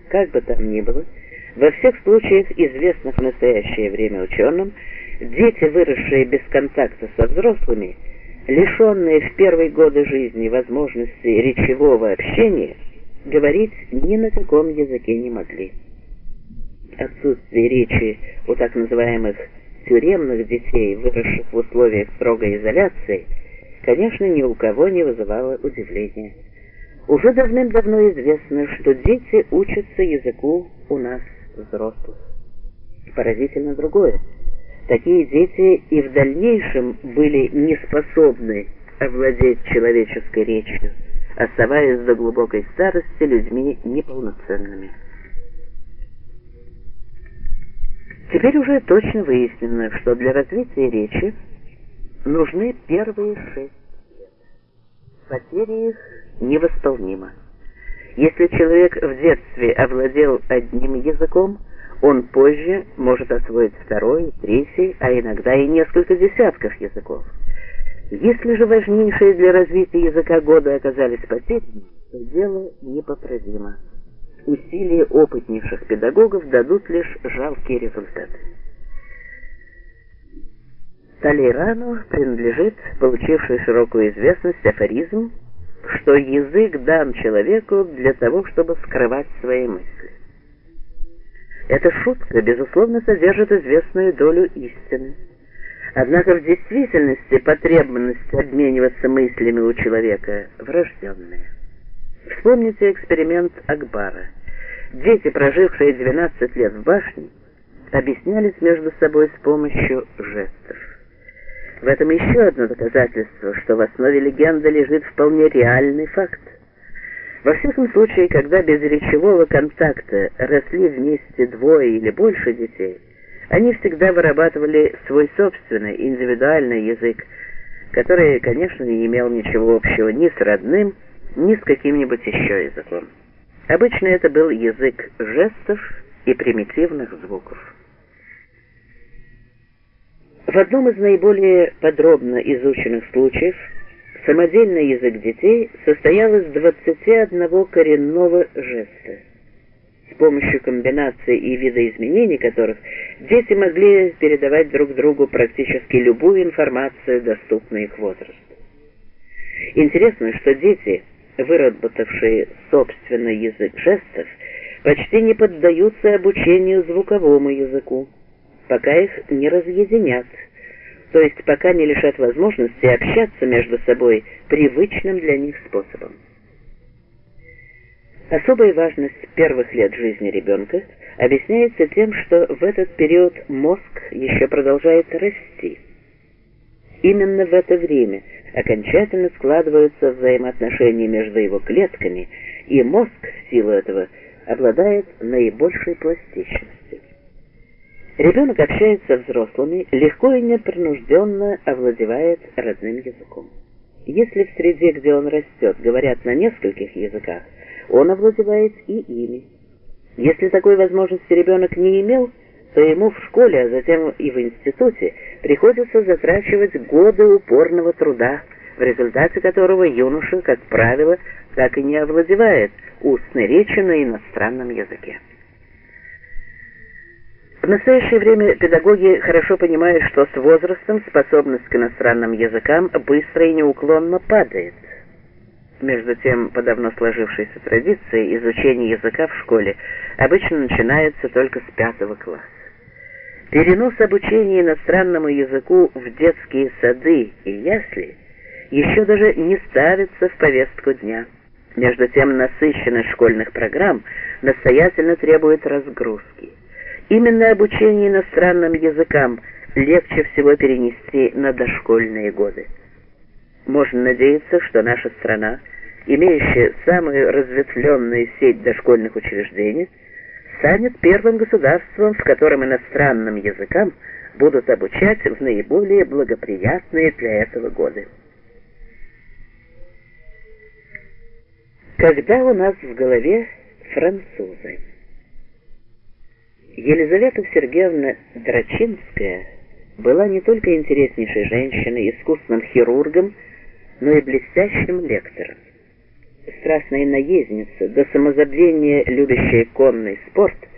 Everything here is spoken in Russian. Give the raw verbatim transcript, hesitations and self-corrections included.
Как бы там ни было, во всех случаях, известных в настоящее время ученым, дети, выросшие без контакта со взрослыми, лишенные в первые годы жизни возможности речевого общения, говорить ни на каком языке не могли. Отсутствие речи у так называемых тюремных детей, выросших в условиях строгой изоляции, конечно, ни у кого не вызывало удивления. Уже давным-давно известно, что дети учатся языку у нас, взрослых. Поразительно другое. Такие дети и в дальнейшем были не способны овладеть человеческой речью, оставаясь до глубокой старости людьми неполноценными. Теперь уже точно выяснено, что для развития речи нужны первые шесть лет. Потеря их невосполнима. Если человек в детстве овладел одним языком, он позже может освоить второй, третий, а иногда и несколько десятков языков. Если же важнейшие для развития языка годы оказались потеряны, то дело непоправимо. Усилия опытнейших педагогов дадут лишь жалкие результаты. Талейрану принадлежит получивший широкую известность афоризм, что язык дан человеку для того, чтобы скрывать свои мысли. Эта шутка, безусловно, содержит известную долю истины. Однако в действительности потребность обмениваться мыслями у человека врожденная. Вспомните эксперимент Акбара. Дети, прожившие двенадцать лет в башне, объяснялись между собой с помощью жестов. В этом еще одно доказательство, что в основе легенды лежит вполне реальный факт. Во всяком случае, когда без речевого контакта росли вместе двое или больше детей, они всегда вырабатывали свой собственный индивидуальный язык, который, конечно, не имел ничего общего ни с родным, ни с каким-нибудь еще языком. Обычно это был язык жестов и примитивных звуков. В одном из наиболее подробно изученных случаев самодельный язык детей состоял из двадцати одного коренного жеста, с помощью комбинаций и видоизменений которых дети могли передавать друг другу практически любую информацию, доступную их возрасту. Интересно, что дети, выработавшие собственный язык жестов, почти не поддаются обучению звуковому языку, пока их не разъединят, то есть пока не лишат возможности общаться между собой привычным для них способом. Особая важность первых лет жизни ребенка объясняется тем, что в этот период мозг еще продолжает расти. Именно в это время окончательно складываются взаимоотношения между его клетками, и мозг в силу этого обладает наибольшей пластичностью. Ребенок общается со взрослыми, легко и непринужденно овладевает родным языком. Если в среде, где он растет, говорят на нескольких языках, он овладевает и ими. Если такой возможности ребенок не имел, то ему в школе, а затем и в институте приходится затрачивать годы упорного труда, в результате которого юноша, как правило, так и не овладевает устной речью на иностранном языке. В настоящее время педагоги хорошо понимают, что с возрастом способность к иностранным языкам быстро и неуклонно падает. Между тем, по давно сложившейся традиции, изучение языка в школе обычно начинается только с пятого класса. Перенос обучения иностранному языку в детские сады и ясли еще даже не ставится в повестку дня. Между тем, насыщенность школьных программ настоятельно требует разгрузки. Именно обучение иностранным языкам легче всего перенести на дошкольные годы. Можно надеяться, что наша страна, имеющая самую разветвленную сеть дошкольных учреждений, станет первым государством, в котором иностранным языкам будут обучать в наиболее благоприятные для этого годы. Когда у нас в голове французы? Елизавета Сергеевна Драчинская была не только интереснейшей женщиной, искусным хирургом, но и блестящим лектором. страстная наездница, до самозабвения любящая конный спорт,